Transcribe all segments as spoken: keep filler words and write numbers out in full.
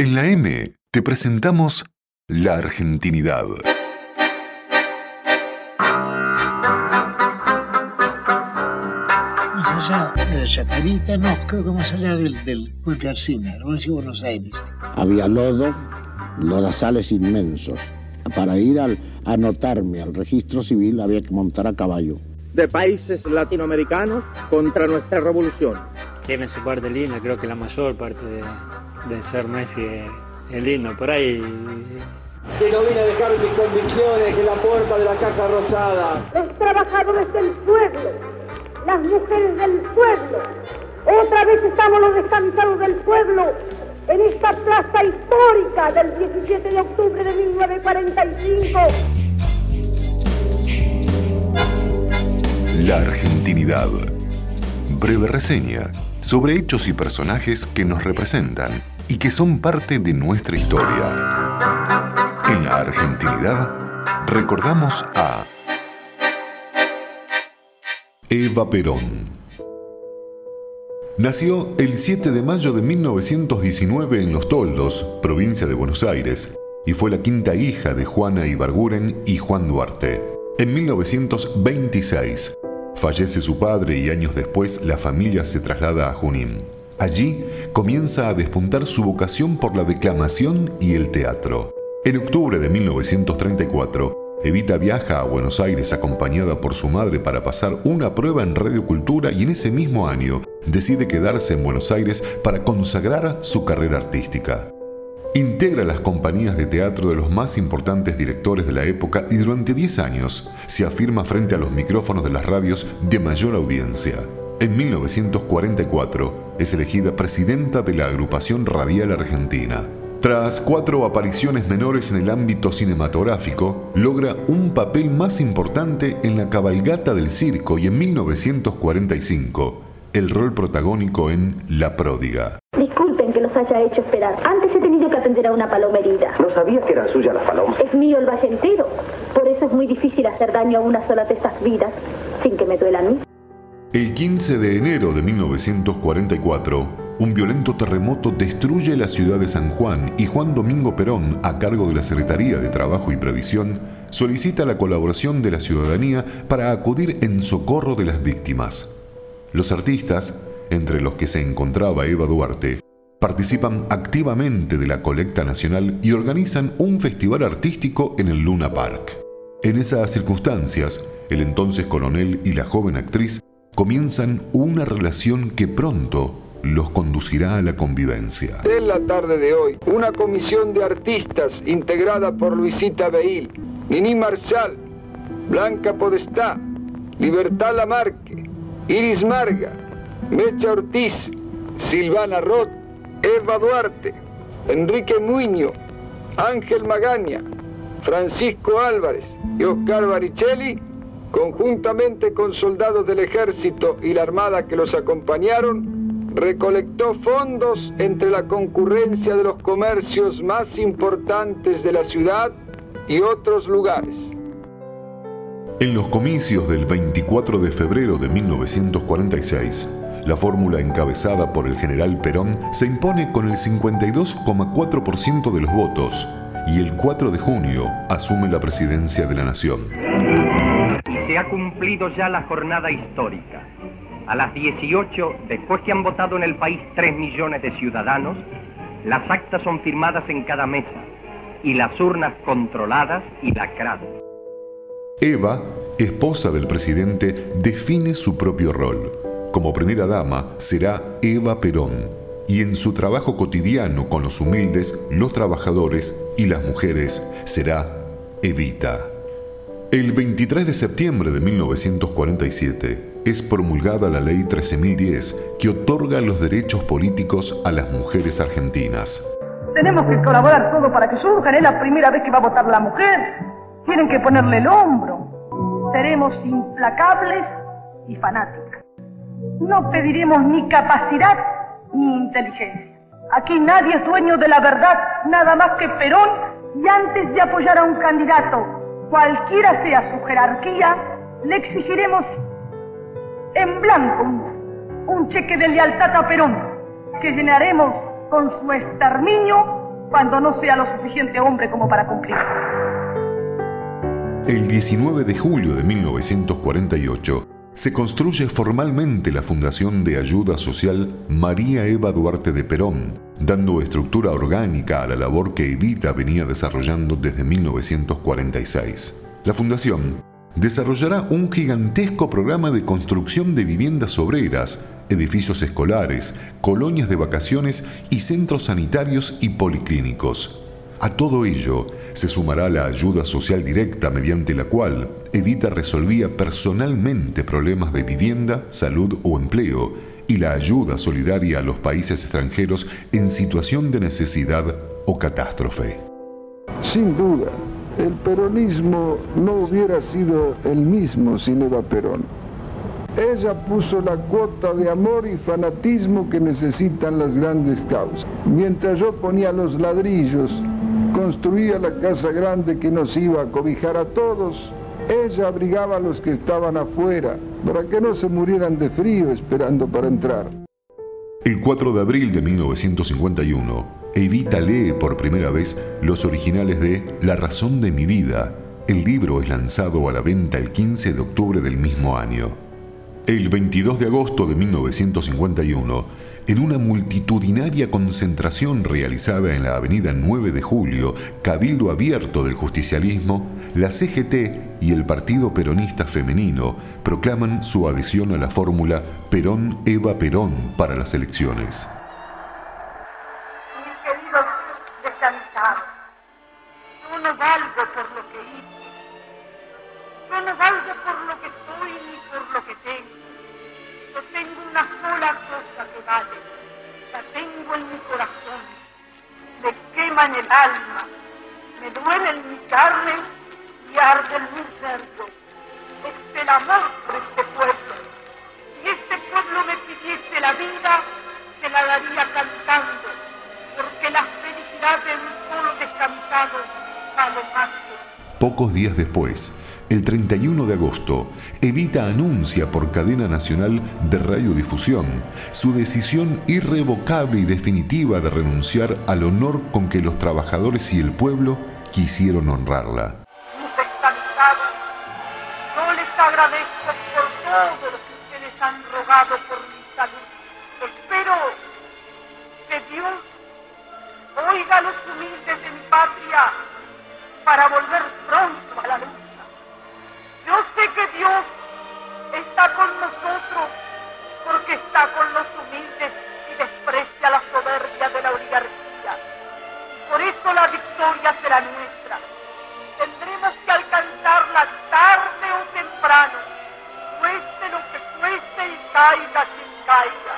En la M te presentamos la argentinidad. Más allá de la Chacarita, no, creo que más allá del, del Puente Alsina, no es Buenos Aires. Había lodo, lodazales inmensos. Para ir al, a anotarme al registro civil había que montar a caballo. De países latinoamericanos contra nuestra revolución. Tiene su parte linda, creo que la mayor parte de, de ser Messi es, es lindo. Por ahí... Que no vine a dejar mis convicciones en la puerta de la Casa Rosada. Los trabajadores del pueblo, las mujeres del pueblo. Otra vez estamos los descansados del pueblo en esta plaza histórica del diecisiete de octubre de mil novecientos cuarenta y cinco. La argentinidad. Breve reseña sobre hechos y personajes que nos representan y que son parte de nuestra historia. En la argentinidad recordamos a Eva Perón. Nació el siete de mayo de mil novecientos diecinueve en Los Toldos, provincia de Buenos Aires, y fue la quinta hija de Juana Ibarguren y Juan Duarte. En mil novecientos veintiséis fallece su padre y años después la familia se traslada a Junín. Allí comienza a despuntar su vocación por la declamación y el teatro. En octubre de mil novecientos treinta y cuatro, Evita viaja a Buenos Aires acompañada por su madre para pasar una prueba en radiocultura y en ese mismo año decide quedarse en Buenos Aires para consagrar su carrera artística. Integra las compañías de teatro de los más importantes directores de la época y durante diez años se afirma frente a los micrófonos de las radios de mayor audiencia. En mil novecientos cuarenta y cuatro es elegida presidenta de la Agrupación Radial Argentina. Tras cuatro apariciones menores en el ámbito cinematográfico, logra un papel más importante en La Cabalgata del Circo y en mil novecientos cuarenta y cinco, el rol protagónico en La Pródiga. Disculpen que los haya hecho esperar. Antes he tenido que atender a una paloma herida. No sabía que eran suyas las palomas. Es mío el valle entero. Por eso es muy difícil hacer daño a una sola de estas vidas sin que me duela a mí. El quince de enero de mil novecientos cuarenta y cuatro, un violento terremoto destruye la ciudad de San Juan y Juan Domingo Perón, a cargo de la Secretaría de Trabajo y Previsión, solicita la colaboración de la ciudadanía para acudir en socorro de las víctimas. Los artistas, entre los que se encontraba Eva Duarte, participan activamente de la colecta nacional y organizan un festival artístico en el Luna Park. En esas circunstancias, el entonces coronel y la joven actriz comienzan una relación que pronto los conducirá a la convivencia. En la tarde de hoy, una comisión de artistas integrada por Luisita Beil, Nini Marshall, Blanca Podestá, Libertad Lamarque, Iris Marga, Mecha Ortiz, Silvana Roth, Eva Duarte, Enrique Muñoz, Ángel Magaña, Francisco Álvarez y Oscar Baricelli, conjuntamente con soldados del ejército y la armada que los acompañaron, recolectó fondos entre la concurrencia de los comercios más importantes de la ciudad y otros lugares. En los comicios del veinticuatro de febrero de mil novecientos cuarenta y seis, la fórmula encabezada por el general Perón se impone con el cincuenta y dos coma cuatro por ciento de los votos y el cuatro de junio asume la presidencia de la nación. Y se ha cumplido ya la jornada histórica. A las dieciocho, después que han votado en el país tres millones de ciudadanos, las actas son firmadas en cada mesa y las urnas controladas y lacradas. Eva, esposa del presidente, define su propio rol. Como primera dama será Eva Perón y en su trabajo cotidiano con los humildes, los trabajadores y las mujeres será Evita. El veintitrés de septiembre de mil novecientos cuarenta y siete es promulgada la Ley trece mil diez que otorga los derechos políticos a las mujeres argentinas. Tenemos que colaborar todo para que surjan. Es la primera vez que va a votar la mujer. Tienen que ponerle el hombro. Seremos implacables y fanáticas. No pediremos ni capacidad ni inteligencia. Aquí nadie es dueño de la verdad, nada más que Perón, y antes de apoyar a un candidato, cualquiera sea su jerarquía, le exigiremos en blanco un, un cheque de lealtad a Perón, que llenaremos con su exterminio cuando no sea lo suficiente hombre como para cumplir. El diecinueve de julio de mil novecientos cuarenta y ocho se construye formalmente la Fundación de Ayuda Social María Eva Duarte de Perón, dando estructura orgánica a la labor que Evita venía desarrollando desde mil novecientos cuarenta y seis. La Fundación desarrollará un gigantesco programa de construcción de viviendas obreras, edificios escolares, colonias de vacaciones y centros sanitarios y policlínicos. A todo ello se sumará la ayuda social directa mediante la cual Evita resolvía personalmente problemas de vivienda, salud o empleo, y la ayuda solidaria a los países extranjeros en situación de necesidad o catástrofe. Sin duda, el peronismo no hubiera sido el mismo sin Eva Perón. Ella puso la cuota de amor y fanatismo que necesitan las grandes causas. Mientras yo ponía los ladrillos, construía la casa grande que nos iba a cobijar a todos, ella abrigaba a los que estaban afuera para que no se murieran de frío esperando para entrar. El cuatro de abril de mil novecientos cincuenta y uno, Evita lee por primera vez los originales de La razón de mi vida. El libro es lanzado a la venta el quince de octubre del mismo año. El veintidós de agosto de mil novecientos cincuenta y uno, en una multitudinaria concentración realizada en la avenida nueve de julio, Cabildo Abierto del Justicialismo, la C G T y el Partido Peronista Femenino proclaman su adhesión a la fórmula Perón-Eva Perón para las elecciones. Mis queridos descansados, yo no valgo por lo que hice, yo no valgo por lo que soy ni por lo que tengo. Yo tengo una sola cosa que vale, la tengo en mi corazón, me quema en el alma, me duele en mi carne y arde en mi cerdo. Es el amor por este pueblo. Si este pueblo me pidiese la vida, se la daría cantando, porque la felicidad de un solo descansado vale más que... Pocos días después, el treinta y uno de agosto, Evita anuncia por cadena nacional de radiodifusión su decisión irrevocable y definitiva de renunciar al honor con que los trabajadores y el pueblo quisieron honrarla. Mis descansados, yo les agradezco por todo lo que ustedes han rogado por mi salud. Espero que Dios oiga a los humildes de mi patria para volver pronto a la lucha. Yo sé que Dios está con nosotros porque está con los humildes y desprecia la soberbia de la oligarquía. Por eso la victoria será nuestra. Tendremos que alcanzarla tarde o temprano, cueste lo que cueste y caiga quien caiga.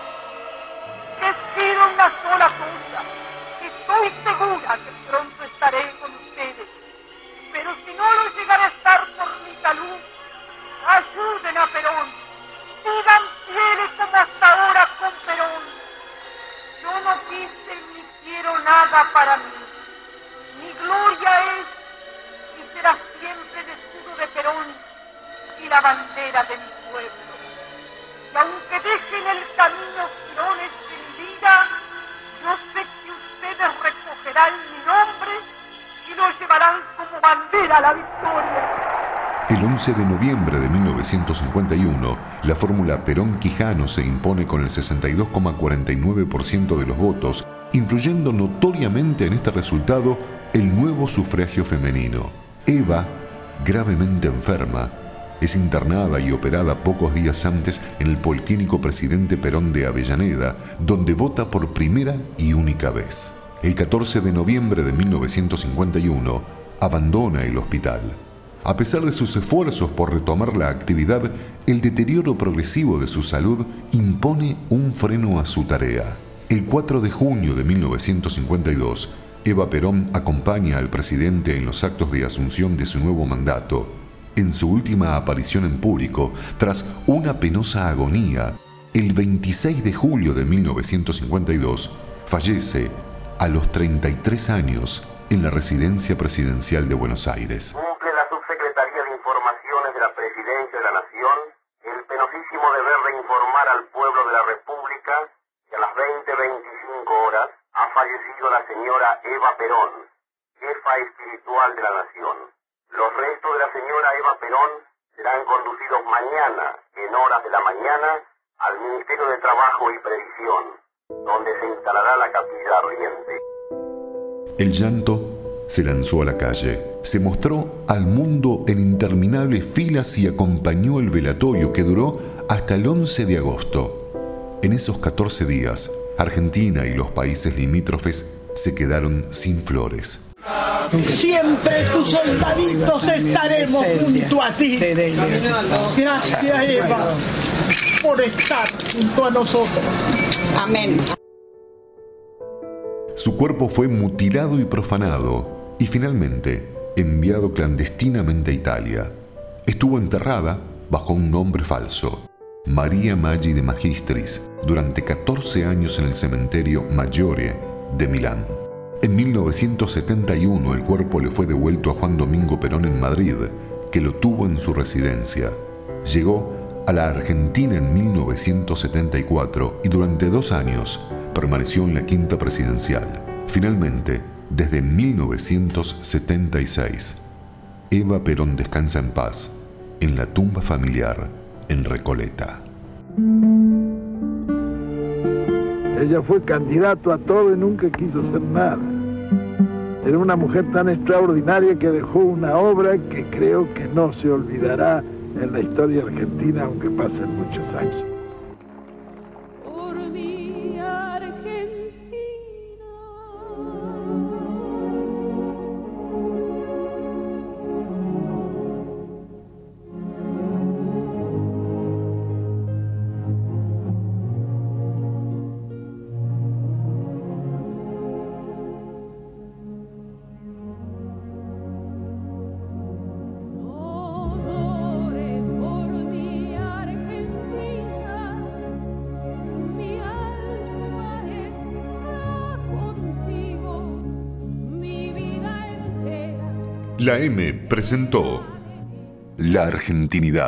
Les pido una sola cosa, estoy segura que pronto estaré con ustedes. Pero si no lo llegaré a estar por mi salud, ayuden a Perón, sigan fieles como hasta ahora con Perón. Yo no quise ni quiero nada para mí. Mi gloria es y será siempre el escudo de Perón y la bandera de mi pueblo. Y aunque dejen el camino girones de mi vida, yo sé que ustedes recogerán mi nombre y lo llevarán como bandera a la victoria. El once de noviembre de mil novecientos cincuenta y uno, la fórmula Perón-Quijano se impone con el sesenta y dos coma cuarenta y nueve por ciento de los votos, influyendo notoriamente en este resultado el nuevo sufragio femenino. Eva, gravemente enferma, es internada y operada pocos días antes en el Policlínico Presidente Perón de Avellaneda, donde vota por primera y única vez. El catorce de noviembre de mil novecientos cincuenta y uno, abandona el hospital. A pesar de sus esfuerzos por retomar la actividad, el deterioro progresivo de su salud impone un freno a su tarea. El cuatro de junio de mil novecientos cincuenta y dos, Eva Perón acompaña al presidente en los actos de asunción de su nuevo mandato. En su última aparición en público, tras una penosa agonía, el veintiséis de julio de mil novecientos cincuenta y dos, fallece a los treinta y tres años en la residencia presidencial de Buenos Aires. Cumple la Subsecretaría de Informaciones de la Presidencia de la Nación el penosísimo deber de informar al pueblo de la República que a las veinte veinticinco horas ha fallecido la la señora Eva Perón, jefa espiritual de la nación. Los restos de la señora Eva Perón serán conducidos mañana, en horas de la mañana, al Ministerio de Trabajo y Previsión, donde se instalará la capilla ardiente. El llanto se lanzó a la calle, se mostró al mundo en interminables filas y acompañó el velatorio que duró hasta el once de agosto. En esos catorce días, Argentina y los países limítrofes se quedaron sin flores. Siempre tus soldaditos estaremos junto a ti. Gracias, Eva, por estar junto a nosotros. Amén. Su cuerpo fue mutilado y profanado y finalmente enviado clandestinamente a Italia. Estuvo enterrada bajo un nombre falso, María Maggi de Magistris, durante catorce años en el cementerio Maggiore de Milán. En mil novecientos setenta y uno el cuerpo le fue devuelto a Juan Domingo Perón en Madrid, que lo tuvo en su residencia. Llegó a la Argentina en mil novecientos setenta y cuatro y durante dos años permaneció en la quinta presidencial. Finalmente, desde mil novecientos setenta y seis, Eva Perón descansa en paz en la tumba familiar en Recoleta. Ella fue candidato a todo y nunca quiso ser nada. Era una mujer tan extraordinaria que dejó una obra que creo que no se olvidará en la historia argentina, aunque pasen muchos años. La M presentó La Argentinidad.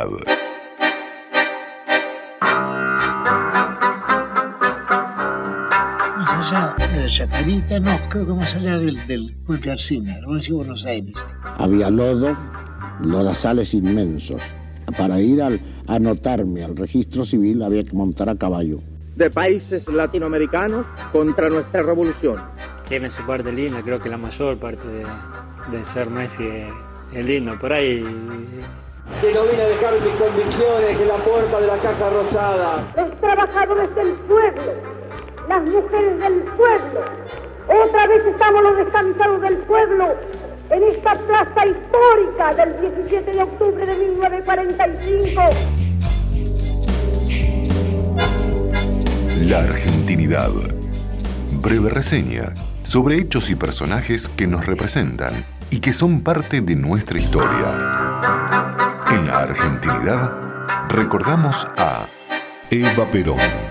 Más allá de la Chacarita, no, creo que más allá del, del Puente Arcina, la provincia de Buenos Aires. Había lodo, lodazales inmensos. Para ir al, a anotarme al registro civil había que montar a caballo. De países latinoamericanos contra nuestra revolución. Tiene su parte linda, creo que la mayor parte de, de ser Messi es, es lindo. Por ahí... Que no vine a dejar mis convicciones en la puerta de la Casa Rosada. Los trabajadores del pueblo, las mujeres del pueblo. Otra vez estamos los descansados del pueblo en esta plaza histórica del diecisiete de octubre de mil novecientos cuarenta y cinco. La Argentinidad. Breve reseña sobre hechos y personajes que nos representan y que son parte de nuestra historia. En La Argentinidad recordamos a Eva Perón.